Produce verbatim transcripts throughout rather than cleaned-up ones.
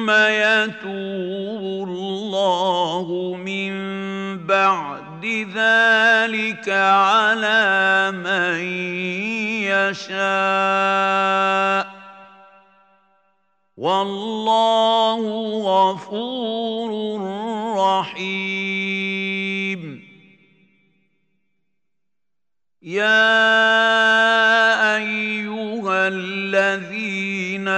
ثم يتوب الله من بعد ذلك على من يشاء والله غفور رحيم. يا أيها الذين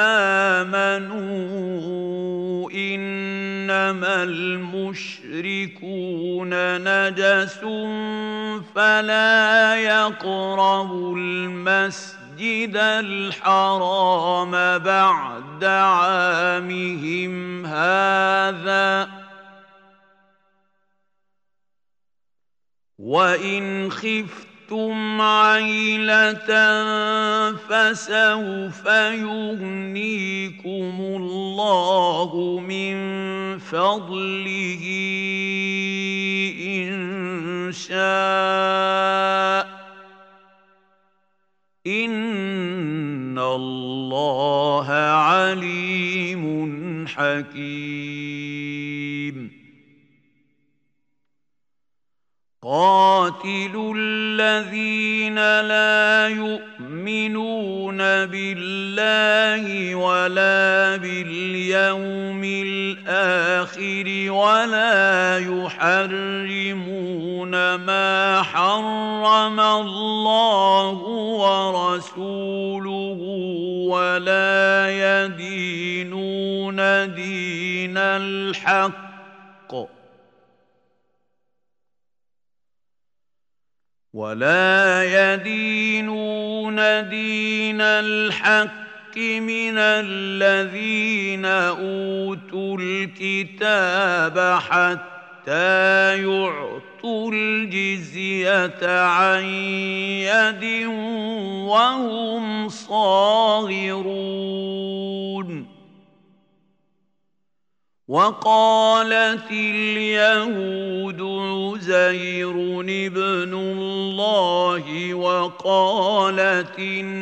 آمنوا إنما المشركون نجس فلا يقربوا المسجد الحرام بعد عامهم هذا وإن خفتم ثم عيلة فسوف يغنيكم الله من فضله إن شاء إن الله عليم حكيم. قاتلوا الذين لا يؤمنون بالله ولا باليوم الآخر ولا يحرمون ما حرم الله ورسوله ولا يدينون دين الحق ولا يدينون دين الحق من الذين أوتوا الكتاب حتى يعطوا الجزية عن يد وهم صاغرون. وقالت اليهود عزير ابن الله وقالت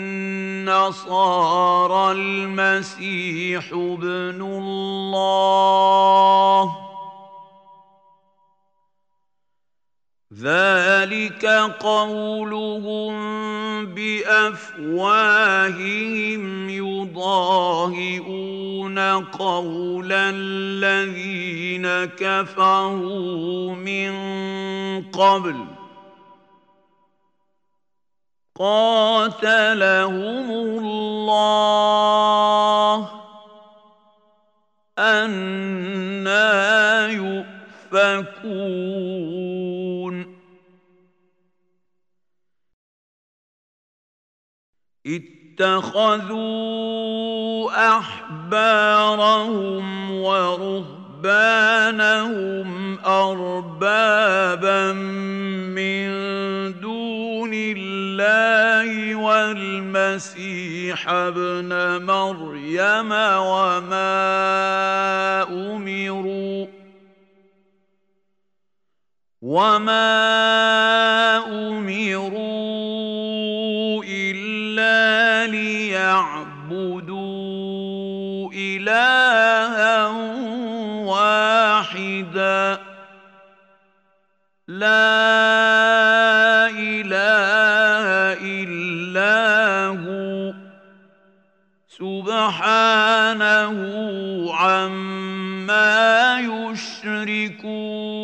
النصارى المسيح ابن الله ذلك قولهم بأفواههم يضاهئون قول الذين كفروا من قبل قاتلهم الله أنى يؤفكون. اتخذوا أحبارهم ورهبانهم أربابا من دون الله والمسيح ابن مريم وما أمروا وما أمروا إلا ليعبدوا إلها واحدا لا إله إلا هو سبحانه عما يشركون.